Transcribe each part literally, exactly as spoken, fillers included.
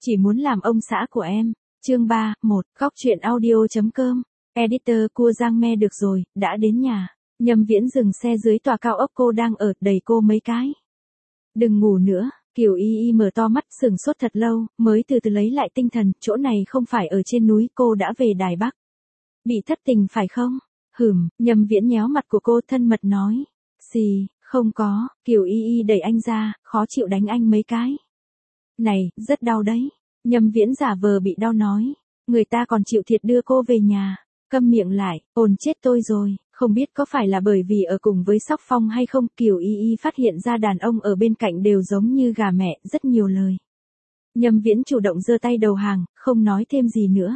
Chỉ muốn làm ông xã của em. Chương ba, một, góc truyện audio.com. Editor cua Giang Me được rồi, đã đến nhà. Nhâm Viễn dừng xe dưới tòa cao ốc cô đang ở, đẩy cô mấy cái. Đừng ngủ nữa. Kiều Y Y mở to mắt sừng sốt thật lâu, mới từ từ lấy lại tinh thần, chỗ này không phải ở trên núi, cô đã về Đài Bắc. Bị thất tình phải không? Hửm, Nhâm Viễn nhéo mặt của cô thân mật nói. Xì, không có. Kiều Y Y đẩy anh ra, khó chịu đánh anh mấy cái. Này, rất đau đấy. Nhâm Viễn giả vờ bị đau nói. Người ta còn chịu thiệt đưa cô về nhà. Câm miệng lại, ồn chết tôi rồi. Không biết có phải là bởi vì ở cùng với Sóc Phong hay không, Kiều Y Y phát hiện ra đàn ông ở bên cạnh đều giống như gà mẹ, rất nhiều lời. Nhâm Viễn chủ động giơ tay đầu hàng, không nói thêm gì nữa.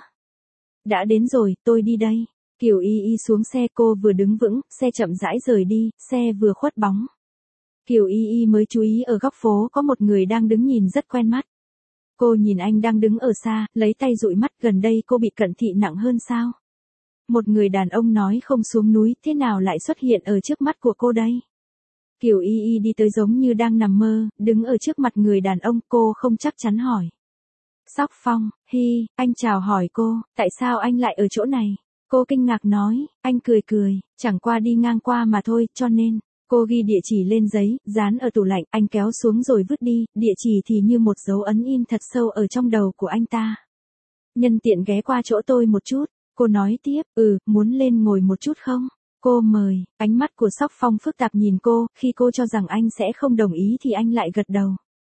Đã đến rồi, tôi đi đây. Kiều Y Y xuống xe, cô vừa đứng vững, xe chậm rãi rời đi, xe vừa khuất bóng. Kiều Y Y mới chú ý ở góc phố có một người đang đứng nhìn rất quen mắt. Cô nhìn anh đang đứng ở xa, lấy tay dụi mắt, gần đây cô bị cận thị nặng hơn sao? Một người đàn ông nói không xuống núi, thế nào lại xuất hiện ở trước mắt của cô đây? Kiều Y Y đi tới giống như đang nằm mơ, đứng ở trước mặt người đàn ông, cô không chắc chắn hỏi. Sóc Phong, hi, anh chào hỏi cô, tại sao anh lại ở chỗ này? Cô kinh ngạc nói, anh cười cười, chẳng qua đi ngang qua mà thôi, cho nên. Cô ghi địa chỉ lên giấy, dán ở tủ lạnh, anh kéo xuống rồi vứt đi, địa chỉ thì như một dấu ấn in thật sâu ở trong đầu của anh ta. Nhân tiện ghé qua chỗ tôi một chút, cô nói tiếp, ừ, muốn lên ngồi một chút không? Cô mời, ánh mắt của Sóc Phong phức tạp nhìn cô, khi cô cho rằng anh sẽ không đồng ý thì anh lại gật đầu.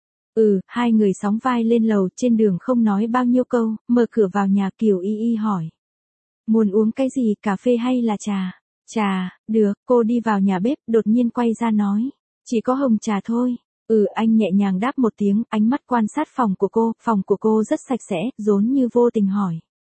Ừ, hai người sóng vai lên lầu, trên đường không nói bao nhiêu câu, mở cửa vào nhà. Kiều Y Y hỏi. Muốn uống cái gì, cà phê hay là trà? Trà, được, cô đi vào nhà bếp, đột nhiên quay ra nói. Chỉ có hồng trà thôi. Ừ, anh nhẹ nhàng đáp một tiếng, ánh mắt quan sát phòng của cô, phòng của cô rất sạch sẽ, rốn như vô tình hỏi.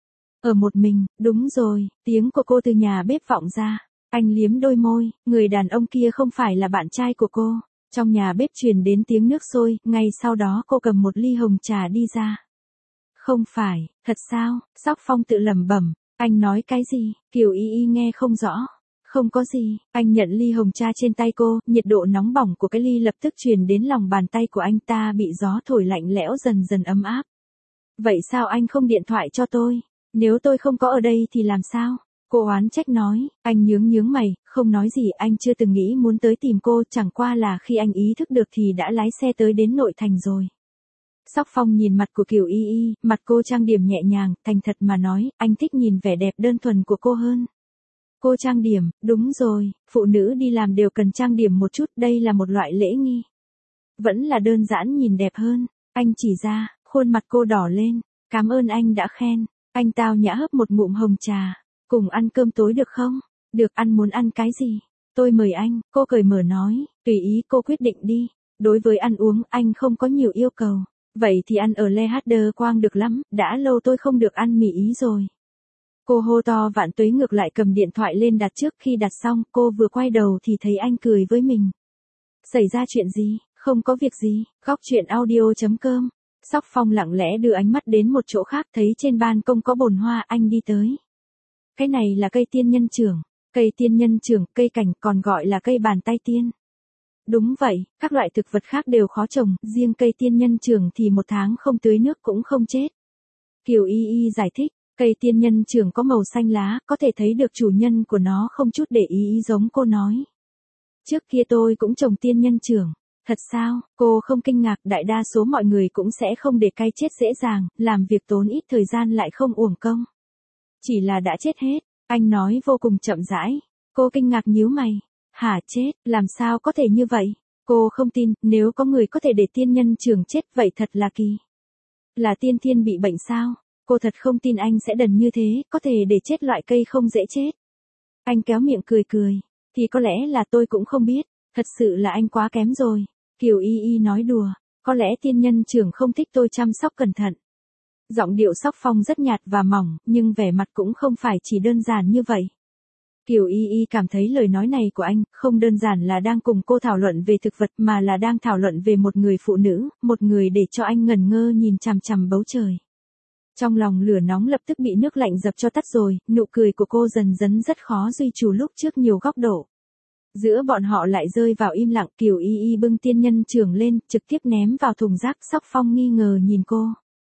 Ở một mình, đúng rồi, tiếng của cô từ nhà bếp vọng ra. Anh liếm đôi môi, người đàn ông kia không phải là bạn trai của cô. Trong nhà bếp truyền đến tiếng nước sôi, ngay sau đó cô cầm một ly hồng trà đi ra. Không phải, thật sao? Sóc Phong tự lẩm bẩm. Anh nói cái gì? Kiều Y Y nghe không rõ. Không có gì, anh nhận ly hồng trà trên tay cô, nhiệt độ nóng bỏng của cái ly lập tức truyền đến lòng bàn tay của anh ta, bị gió thổi lạnh lẽo dần dần ấm áp. Vậy sao anh không điện thoại cho tôi? Nếu tôi không có ở đây thì làm sao? Cô oán trách nói, anh nhướng nhướng mày, không nói gì, anh chưa từng nghĩ muốn tới tìm cô, chẳng qua là khi anh ý thức được thì đã lái xe tới đến nội thành rồi. Sóc Phong nhìn mặt của Kiều Y Y, mặt cô trang điểm nhẹ nhàng, thành thật mà nói, anh thích nhìn vẻ đẹp đơn thuần của cô hơn. Cô trang điểm, đúng rồi, phụ nữ đi làm đều cần trang điểm một chút, đây là một loại lễ nghi. Vẫn là đơn giản nhìn đẹp hơn, anh chỉ ra, khuôn mặt cô đỏ lên, cảm ơn anh đã khen, anh tao nhã hấp một ngụm hồng trà, cùng ăn cơm tối được không? Được, ăn muốn ăn cái gì? Tôi mời anh, cô cởi mở nói, tùy ý cô quyết định đi, đối với ăn uống anh không có nhiều yêu cầu. Vậy thì ăn ở Le Hát Đơ Quang được lắm, đã lâu tôi không được ăn mì Ý rồi. Cô hô to vạn tuế, ngược lại cầm điện thoại lên đặt trước, khi đặt xong cô vừa quay đầu thì thấy anh cười với mình. Xảy ra chuyện gì? Không có việc gì, góc truyện audio.com. Sóc Phong lặng lẽ đưa ánh mắt đến một chỗ khác, thấy trên ban công có bồn hoa, anh đi tới. Cái này là cây tiên nhân trưởng, cây tiên nhân trưởng, cây cảnh còn gọi là cây bàn tay tiên. Đúng vậy, các loại thực vật khác đều khó trồng, riêng cây tiên nhân trưởng thì một tháng không tưới nước cũng không chết. Kiều Y Y giải thích, cây tiên nhân trưởng có màu xanh lá, có thể thấy được chủ nhân của nó không chút để ý giống cô nói. Trước kia tôi cũng trồng tiên nhân trưởng. Thật sao? Cô không kinh ngạc, đại đa số mọi người cũng sẽ không để cây chết dễ dàng, làm việc tốn ít thời gian lại không uổng công. Chỉ là đã chết hết, anh nói vô cùng chậm rãi. Cô kinh ngạc nhíu mày. Hả, chết, làm sao có thể như vậy? Cô không tin, nếu có người có thể để tiên nhân trưởng chết, vậy thật là kỳ. Là tiên thiên bị bệnh sao? Cô thật không tin anh sẽ đần như thế, có thể để chết loại cây không dễ chết. Anh kéo miệng cười cười. Thì có lẽ là tôi cũng không biết, thật sự là anh quá kém rồi. Kiều Y Y nói đùa, có lẽ tiên nhân trưởng không thích tôi chăm sóc cẩn thận. Giọng điệu Sóc Phong rất nhạt và mỏng, nhưng vẻ mặt cũng không phải chỉ đơn giản như vậy. Kiều Y Y cảm thấy lời nói này của anh không đơn giản là đang cùng cô thảo luận về thực vật, mà là đang thảo luận về một người phụ nữ, một người để cho anh ngẩn ngơ nhìn chằm chằm bầu trời. Trong lòng lửa nóng lập tức bị nước lạnh dập cho tắt rồi, nụ cười của cô dần dần rất khó duy trì lúc trước nhiều góc độ. Giữa bọn họ lại rơi vào im lặng. Kiều Y Y bưng tiên nhân trưởng lên, trực tiếp ném vào thùng rác. Sóc Phong nghi ngờ nhìn cô.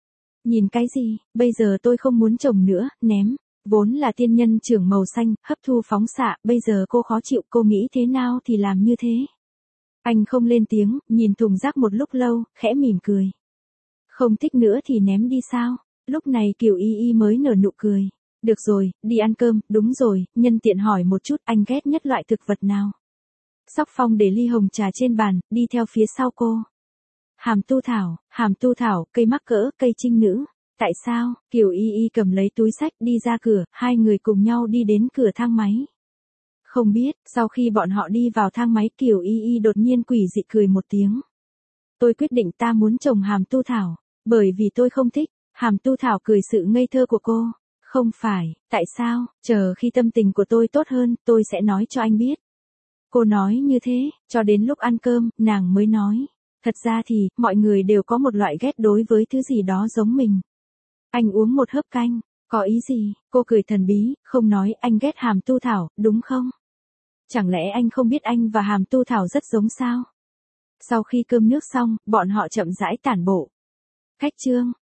Nhìn cái gì, bây giờ tôi không muốn trồng nữa, ném. Vốn là tiên nhân trưởng màu xanh, hấp thu phóng xạ, bây giờ cô khó chịu, cô nghĩ thế nào thì làm như thế. Anh không lên tiếng, nhìn thùng rác một lúc lâu, khẽ mỉm cười. Không thích nữa thì ném đi sao? Lúc này Kiều Y Y mới nở nụ cười. Được rồi, đi ăn cơm, đúng rồi, nhân tiện hỏi một chút, anh ghét nhất loại thực vật nào? Sóc Phong để ly hồng trà trên bàn, đi theo phía sau cô. Hàm tu thảo, hàm tu thảo, cây mắc cỡ, cây trinh nữ. Tại sao? Kiều Y Y cầm lấy túi xách đi ra cửa, hai người cùng nhau đi đến cửa thang máy. Không biết, sau khi bọn họ đi vào thang máy Kiều Y Y đột nhiên quỷ dị cười một tiếng. Tôi quyết định ta muốn trồng hàm tu thảo, bởi vì tôi không thích. Hàm tu thảo cười sự ngây thơ của cô. Không phải, tại sao, chờ khi tâm tình của tôi tốt hơn, tôi sẽ nói cho anh biết. Cô nói như thế, cho đến lúc ăn cơm, nàng mới nói. Thật ra thì, mọi người đều có một loại ghét đối với thứ gì đó giống mình. Anh uống một hớp canh, có ý gì? Cô cười thần bí, không nói anh ghét hàm tu thảo, đúng không? Chẳng lẽ anh không biết anh và hàm tu thảo rất giống sao? Sau khi cơm nước xong, bọn họ chậm rãi tản bộ. Cách chương